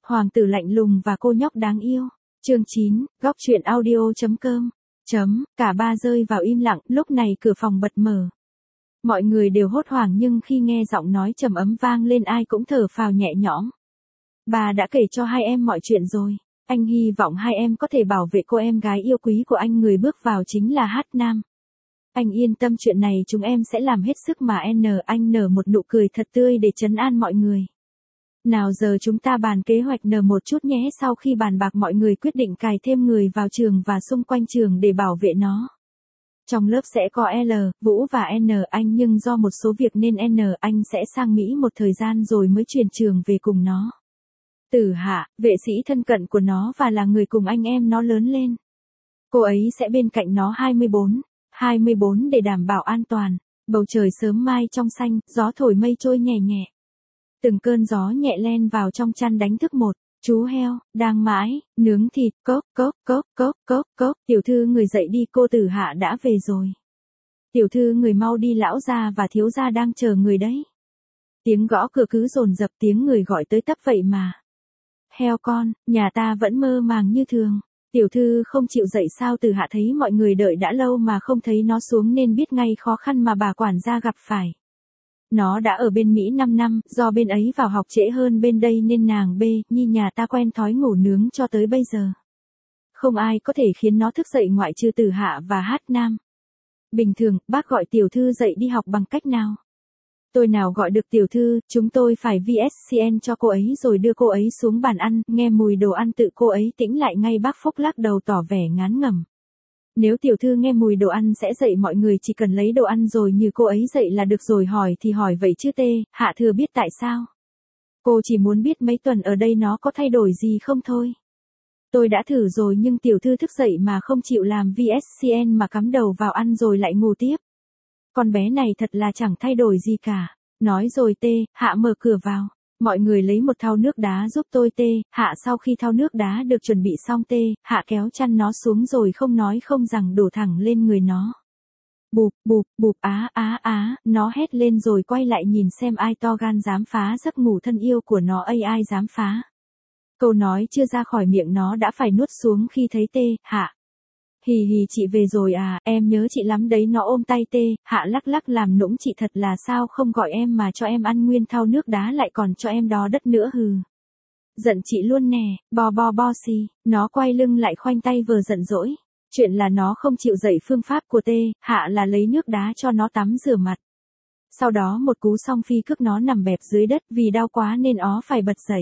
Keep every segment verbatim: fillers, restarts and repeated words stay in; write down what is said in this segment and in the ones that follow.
Hoàng tử lạnh lùng và cô nhóc đáng yêu. Chương chín, góc truyện audio chấm com. Chấm, cả ba rơi vào im lặng, lúc này cửa phòng bật mở. Mọi người đều hốt hoảng nhưng khi nghe giọng nói trầm ấm vang lên ai cũng thở phào nhẹ nhõm. Bà đã kể cho hai em mọi chuyện rồi. Anh hy vọng hai em có thể bảo vệ cô em gái yêu quý của anh. Người bước vào chính là Hát Nam. Anh yên tâm, chuyện này chúng em sẽ làm hết sức mà. N anh nở một nụ cười thật tươi để trấn an mọi người. Nào giờ chúng ta bàn kế hoạch N một chút nhé. Sau khi bàn bạc mọi người quyết định cài thêm người vào trường và xung quanh trường để bảo vệ nó. Trong lớp sẽ có L, Vũ và N anh, nhưng do một số việc nên N anh sẽ sang Mỹ một thời gian rồi mới chuyển trường về cùng nó. Tử Hạ, vệ sĩ thân cận của nó và là người cùng anh em nó lớn lên. Cô ấy sẽ bên cạnh nó hai mươi bốn, hai mươi bốn để đảm bảo an toàn. Bầu trời sớm mai trong xanh, gió thổi mây trôi nhẹ nhẹ. Từng cơn gió nhẹ len vào trong chăn đánh thức một chú heo đang mãi nướng thịt. Cốc cốc cốc cốc cốc cốc. Tiểu thư người dậy đi, cô Tử Hạ đã về rồi. Tiểu thư người mau đi, lão gia và thiếu gia đang chờ người đấy. Tiếng gõ cửa cứ dồn dập, tiếng người gọi tới tấp vậy mà. Heo con, nhà ta vẫn mơ màng như thường. Tiểu thư không chịu dậy sao? Tử Hạ thấy mọi người đợi đã lâu mà không thấy nó xuống nên biết ngay khó khăn mà bà quản gia gặp phải. Nó đã ở bên Mỹ năm năm, do bên ấy vào học trễ hơn bên đây nên nàng B, Nhi nhà ta quen thói ngủ nướng cho tới bây giờ. Không ai có thể khiến nó thức dậy ngoại trừ Tử Hạ và Hát Nam. Bình thường, bác gọi tiểu thư dậy đi học bằng cách nào? Tôi nào gọi được tiểu thư, chúng tôi phải vê ét xê en cho cô ấy rồi đưa cô ấy xuống bàn ăn. Nghe mùi đồ ăn tự cô ấy tĩnh lại ngay. Bác Phúc lắc đầu tỏ vẻ ngán ngẩm. Nếu tiểu thư nghe mùi đồ ăn sẽ dậy mọi người, chỉ cần lấy đồ ăn rồi như cô ấy dậy là được rồi. Hỏi thì hỏi vậy chứ Tê, Hạ thừa biết tại sao? Cô chỉ muốn biết mấy tuần ở đây nó có thay đổi gì không thôi. Tôi đã thử rồi nhưng tiểu thư thức dậy mà không chịu làm vê ét xê en mà cắm đầu vào ăn rồi lại ngủ tiếp. Con bé này thật là chẳng thay đổi gì cả. Nói rồi Tê, Hạ mở cửa vào. Mọi người lấy một thau nước đá giúp tôi. Tê, Hạ sau khi thau nước đá được chuẩn bị xong Tê, Hạ kéo chăn nó xuống rồi không nói không rằng đổ thẳng lên người nó. Bụp, bụp, bụp, á, á, á, nó hét lên rồi quay lại nhìn xem ai to gan dám phá giấc ngủ thân yêu của nó. Ây, ai dám phá. Câu nói chưa ra khỏi miệng nó đã phải nuốt xuống khi thấy Tê, Hạ. Hì hì, chị về rồi à, em nhớ chị lắm đấy. Nó ôm tay Tê, Hạ lắc lắc làm nũng. Chị thật là sao không gọi em mà cho em ăn nguyên thau nước đá lại còn cho em đo đất nữa hừ. Giận chị luôn nè, bo bo bo xì. Nó quay lưng lại khoanh tay vờ giận dỗi. Chuyện là nó không chịu dạy phương pháp của Tê, Hạ là lấy nước đá cho nó tắm rửa mặt. Sau đó một cú song phi cước nó nằm bẹp dưới đất vì đau quá nên ó phải bật dậy.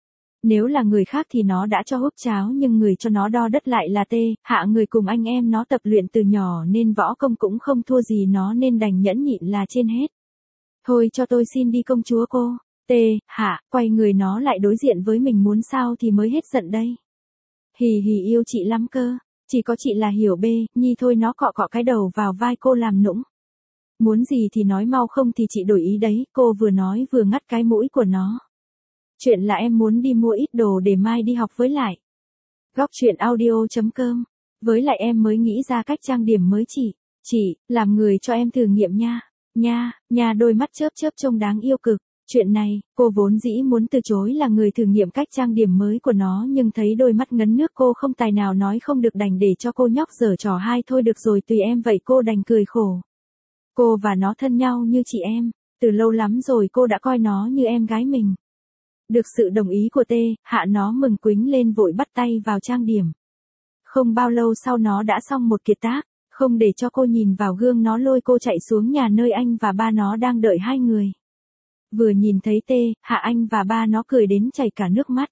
Nếu là người khác thì nó đã cho húp cháo nhưng người cho nó đo đất lại là Tê, Hạ, người cùng anh em nó tập luyện từ nhỏ nên võ công cũng không thua gì nó nên đành nhẫn nhịn là trên hết. Thôi cho tôi xin đi công chúa cô. Tê, Hạ, quay người nó lại đối diện với mình muốn sao thì mới hết giận đây. Hì hì, yêu chị lắm cơ, chỉ có chị là hiểu B, Nhi thôi. Nó cọ cọ cái đầu vào vai cô làm nũng. Muốn gì thì nói mau không thì chị đổi ý đấy. Cô vừa nói vừa ngắt cái mũi của nó. Chuyện là em muốn đi mua ít đồ để mai đi học với lại. Góc truyện audio chấm com. Với lại em mới nghĩ ra cách trang điểm mới chị. Chị, làm người cho em thử nghiệm nha. Nha, nha, đôi mắt chớp chớp trông đáng yêu cực. Chuyện này, cô vốn dĩ muốn từ chối là người thử nghiệm cách trang điểm mới của nó nhưng thấy đôi mắt ngấn nước cô không tài nào nói không được đành để cho cô nhóc giở trò. Hai thôi được rồi tùy em vậy. Cô đành cười khổ. Cô và nó thân nhau như chị em. Từ lâu lắm rồi cô đã coi nó như em gái mình. Được sự đồng ý của Tê, Hạ nó mừng quính lên vội bắt tay vào trang điểm. Không bao lâu sau nó đã xong một kiệt tác, không để cho cô nhìn vào gương nó lôi cô chạy xuống nhà nơi anh và ba nó đang đợi hai người. Vừa nhìn thấy Tê, Hạ, anh và ba nó cười đến chảy cả nước mắt.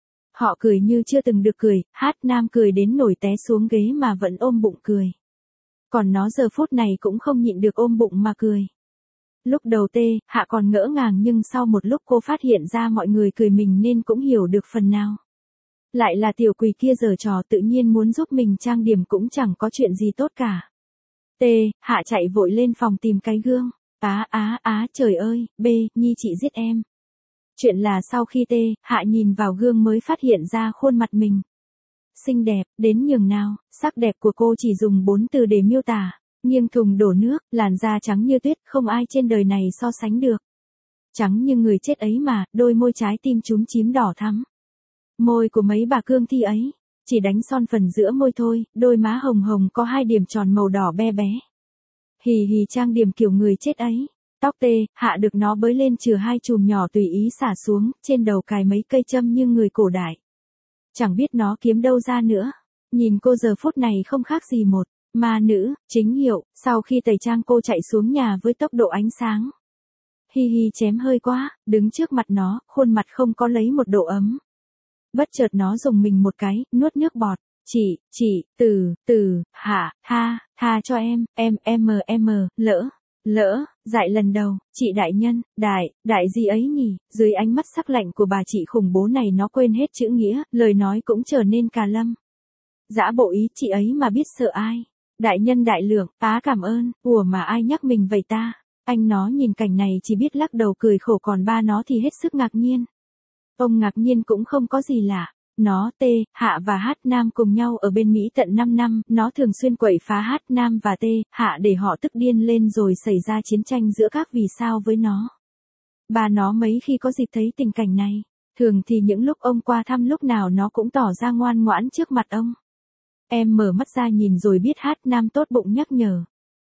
Họ cười như chưa từng được cười, Hát Nam cười đến nổi té xuống ghế mà vẫn ôm bụng cười. Còn nó giờ phút này cũng không nhịn được ôm bụng mà cười. Lúc đầu Tê, Hạ còn ngỡ ngàng nhưng sau một lúc cô phát hiện ra mọi người cười mình nên cũng hiểu được phần nào. Lại là tiểu quỷ kia giở trò tự nhiên muốn giúp mình trang điểm cũng chẳng có chuyện gì tốt cả. Tê, Hạ chạy vội lên phòng tìm cái gương. Á á á, trời ơi, B, Nhi chị giết em. Chuyện là sau khi Tê, Hạ nhìn vào gương mới phát hiện ra khuôn mặt mình. Xinh đẹp, đến nhường nào, sắc đẹp của cô chỉ dùng bốn từ để miêu tả. Nghiêng thùng đổ nước, làn da trắng như tuyết, không ai trên đời này so sánh được. Trắng như người chết ấy mà, đôi môi trái tim chúm chím đỏ thắm. Môi của mấy bà cương thi ấy, chỉ đánh son phần giữa môi thôi, đôi má hồng hồng có hai điểm tròn màu đỏ be bé. Hì hì trang điểm kiểu người chết ấy. Tóc tê, hạ được nó bới lên chừa hai chùm nhỏ tùy ý xả xuống, trên đầu cài mấy cây châm như người cổ đại. Chẳng biết nó kiếm đâu ra nữa. Nhìn cô giờ phút này không khác gì một ma nữ, chính hiệu, sau khi tẩy trang cô chạy xuống nhà với tốc độ ánh sáng. Hi hi chém hơi quá, đứng trước mặt nó, khuôn mặt không có lấy một độ ấm. Bất chợt nó dùng mình một cái, nuốt nước bọt. Chị, chị, từ, từ, hạ, ha, tha cho em, em, em, em, lỡ, lỡ, dại lần đầu, chị đại nhân, đại, đại gì ấy nhỉ, dưới ánh mắt sắc lạnh của bà chị khủng bố này nó quên hết chữ nghĩa, lời nói cũng trở nên cà lâm. Dã bộ ý chị ấy mà biết sợ ai. Đại nhân đại lượng, á cảm ơn, ủa mà ai nhắc mình vậy ta. Anh nó nhìn cảnh này chỉ biết lắc đầu cười khổ còn ba nó thì hết sức ngạc nhiên. Ông ngạc nhiên cũng không có gì lạ. Nó, T, Hạ và H Nam cùng nhau ở bên Mỹ tận năm năm, nó thường xuyên quậy phá H Nam và T, Hạ để họ tức điên lên rồi xảy ra chiến tranh giữa các vì sao với nó. Ba nó mấy khi có dịp thấy tình cảnh này, thường thì những lúc ông qua thăm lúc nào nó cũng tỏ ra ngoan ngoãn trước mặt ông. Em mở mắt ra nhìn rồi biết H Nam tốt bụng nhắc nhở.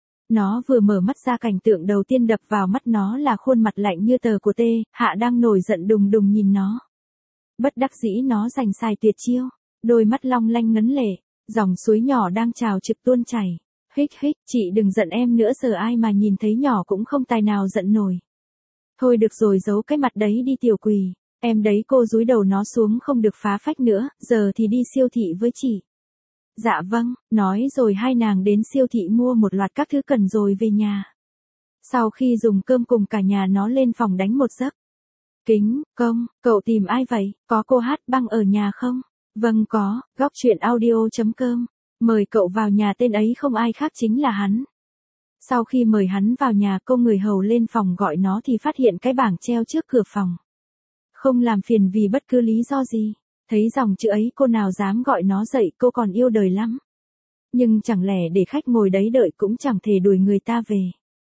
Nó vừa mở mắt ra cảnh tượng đầu tiên đập vào mắt nó là khuôn mặt lạnh như tờ của T, Hạ đang nổi giận đùng đùng nhìn nó. Bất đắc dĩ nó giành xài tuyệt chiêu, đôi mắt long lanh ngấn lệ, dòng suối nhỏ đang trào trực tuôn chảy. Hích hích, chị đừng giận em nữa giờ ai mà nhìn thấy nhỏ cũng không tài nào giận nổi. Thôi được rồi giấu cái mặt đấy đi tiểu quỳ, em đấy cô dúi đầu nó xuống không được phá phách nữa, giờ thì đi siêu thị với chị. Dạ vâng, nói rồi hai nàng đến siêu thị mua một loạt các thứ cần rồi về nhà. Sau khi dùng cơm cùng cả nhà nó lên phòng đánh một giấc. Kính, công, cậu tìm ai vậy, có cô Hát Băng ở nhà không? Vâng có, góc truyện audio.com. Mời cậu vào nhà tên ấy không ai khác chính là hắn. Sau khi mời hắn vào nhà cô người hầu lên phòng gọi nó thì phát hiện cái bảng treo trước cửa phòng. Không làm phiền vì bất cứ lý do gì. Thấy dòng chữ ấy cô nào dám gọi nó dậy cô còn yêu đời lắm. Nhưng chẳng lẽ để khách ngồi đấy đợi cũng chẳng thể đuổi người ta về.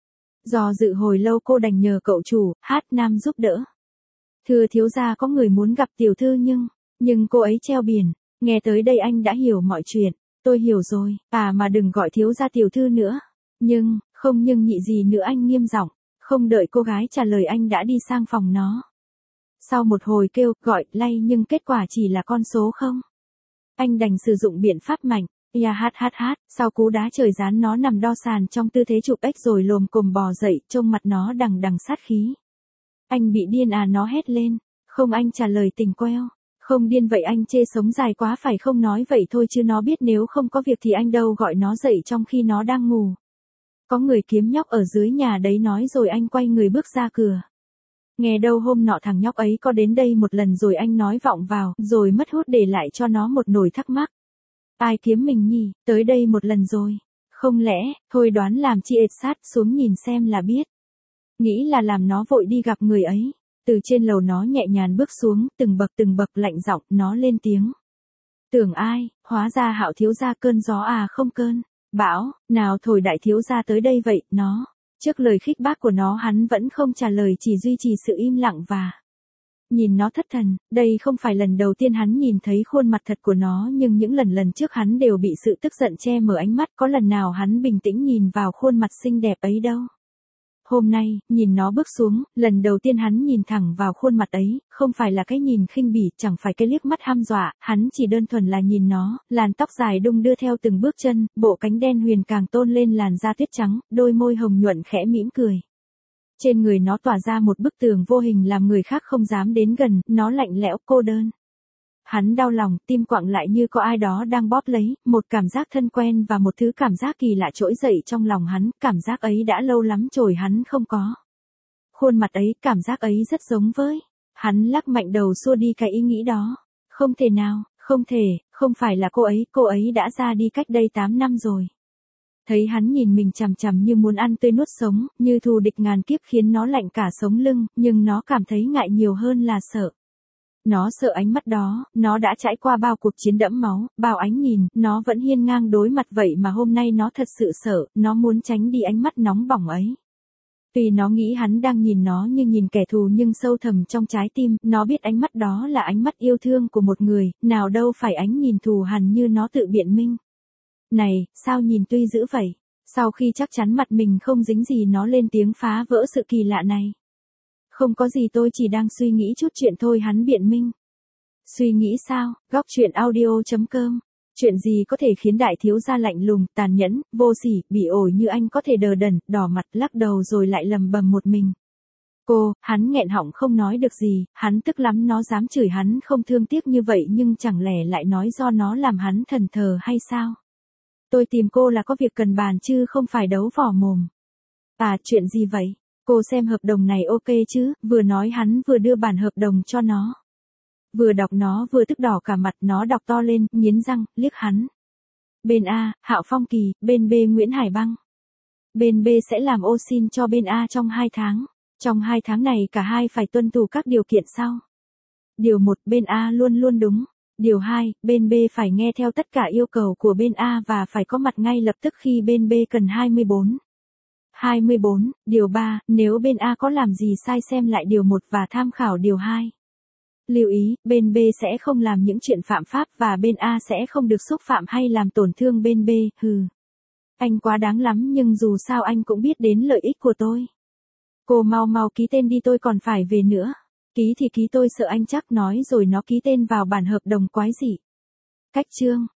Do dự hồi lâu cô đành nhờ cậu chủ, Hát Nam giúp đỡ. Thưa thiếu gia có người muốn gặp tiểu thư nhưng, nhưng cô ấy treo biển, nghe tới đây anh đã hiểu mọi chuyện, tôi hiểu rồi, à mà đừng gọi thiếu gia tiểu thư nữa. Nhưng, không nhưng nhị gì nữa anh nghiêm giọng, không đợi cô gái trả lời anh đã đi sang phòng nó. Sau một hồi kêu, gọi, lay nhưng kết quả chỉ là con số không. Anh đành sử dụng biện pháp mạnh, ya hát hát hát, sau cú đá trời gián nó nằm đo sàn trong tư thế chụp ếch rồi lồm cồm bò dậy, trông mặt nó đằng đằng sát khí. Anh bị điên à nó hét lên, không anh trả lời tình queo, không điên vậy anh chê sống dài quá phải không nói vậy thôi chứ nó biết nếu không có việc thì anh đâu gọi nó dậy trong khi nó đang ngủ. Có người kiếm nhóc ở dưới nhà đấy nói rồi anh quay người bước ra cửa. Nghe đâu hôm nọ thằng nhóc ấy có đến đây một lần rồi anh nói vọng vào, rồi mất hút để lại cho nó một nỗi thắc mắc. Ai kiếm mình nhỉ, tới đây một lần rồi. Không lẽ, thôi đoán làm chi ệt sát xuống nhìn xem là biết. Nghĩ là làm nó vội đi gặp người ấy. Từ trên lầu nó nhẹ nhàng bước xuống, từng bậc từng bậc lạnh giọng, nó lên tiếng. Tưởng ai, hóa ra Hạo thiếu gia cơn gió à không cơn bão, nào thổi đại thiếu gia tới đây vậy, nó. Trước lời khích bác của nó hắn vẫn không trả lời chỉ duy trì sự im lặng và nhìn nó thất thần, đây không phải lần đầu tiên hắn nhìn thấy khuôn mặt thật của nó nhưng những lần lần trước hắn đều bị sự tức giận che mờ ánh mắt có lần nào hắn bình tĩnh nhìn vào khuôn mặt xinh đẹp ấy đâu. Hôm nay, nhìn nó bước xuống, lần đầu tiên hắn nhìn thẳng vào khuôn mặt ấy, không phải là cái nhìn khinh bỉ, chẳng phải cái liếc mắt hăm dọa, hắn chỉ đơn thuần là nhìn nó, làn tóc dài đung đưa theo từng bước chân, bộ cánh đen huyền càng tôn lên làn da tuyết trắng, đôi môi hồng nhuận khẽ mỉm cười. Trên người nó tỏa ra một bức tường vô hình làm người khác không dám đến gần, nó lạnh lẽo cô đơn. Hắn đau lòng, tim quặn lại như có ai đó đang bóp lấy, một cảm giác thân quen và một thứ cảm giác kỳ lạ trỗi dậy trong lòng hắn, cảm giác ấy đã lâu lắm rồi hắn không có. Khuôn mặt ấy, cảm giác ấy rất giống với. Hắn lắc mạnh đầu xua đi cái ý nghĩ đó. Không thể nào, không thể, không phải là cô ấy, cô ấy đã ra đi cách đây tám năm rồi. Thấy hắn nhìn mình chằm chằm như muốn ăn tươi nuốt sống, như thù địch ngàn kiếp khiến nó lạnh cả sống lưng, nhưng nó cảm thấy ngại nhiều hơn là sợ. Nó sợ ánh mắt đó, nó đã trải qua bao cuộc chiến đẫm máu, bao ánh nhìn, nó vẫn hiên ngang đối mặt vậy mà hôm nay nó thật sự sợ, nó muốn tránh đi ánh mắt nóng bỏng ấy. Tuy nó nghĩ hắn đang nhìn nó như nhìn kẻ thù nhưng sâu thẳm trong trái tim, nó biết ánh mắt đó là ánh mắt yêu thương của một người, nào đâu phải ánh nhìn thù hằn như nó tự biện minh. Này, sao nhìn Tuy dữ vậy? Sau khi chắc chắn mặt mình không dính gì nó lên tiếng phá vỡ sự kỳ lạ này. Không có gì, tôi chỉ đang suy nghĩ chút chuyện thôi, hắn biện minh. Suy nghĩ sao? Góc truyện audio chấm com. Chuyện gì có thể khiến đại thiếu gia lạnh lùng, tàn nhẫn, vô sỉ, bỉ ổi như anh có thể đờ đần, đỏ mặt, lắc đầu rồi lại lầm bầm một mình. Cô, hắn nghẹn họng không nói được gì, hắn tức lắm, nó dám chửi hắn không thương tiếc như vậy nhưng chẳng lẽ lại nói do nó làm hắn thần thờ hay sao? Tôi tìm cô là có việc cần bàn chứ không phải đấu võ mồm. À, chuyện gì vậy? Cô xem hợp đồng này ok chứ? Vừa nói hắn vừa đưa bản hợp đồng cho nó. Vừa đọc nó vừa tức đỏ cả mặt, nó đọc to lên, nghiến răng, liếc hắn. Bên A, Hạo Phong Kỳ, bên B Nguyễn Hải Băng. Bên B sẽ làm ô xin cho bên A trong hai tháng. Trong hai tháng này cả hai phải tuân thủ các điều kiện sau. Điều một, bên A luôn luôn đúng. Điều hai, bên B phải nghe theo tất cả yêu cầu của bên A và phải có mặt ngay lập tức khi bên B cần hai mươi bốn. hai mươi bốn, điều ba, nếu bên A có làm gì sai xem lại điều một và tham khảo điều hai. Lưu ý, bên B sẽ không làm những chuyện phạm pháp và bên A sẽ không được xúc phạm hay làm tổn thương bên B, hừ. Anh quá đáng lắm nhưng dù sao anh cũng biết đến lợi ích của tôi. Cô mau mau ký tên đi, tôi còn phải về nữa. Ký thì ký, tôi sợ anh chắc nói rồi nó ký tên vào bản hợp đồng quái dị. Cách chương.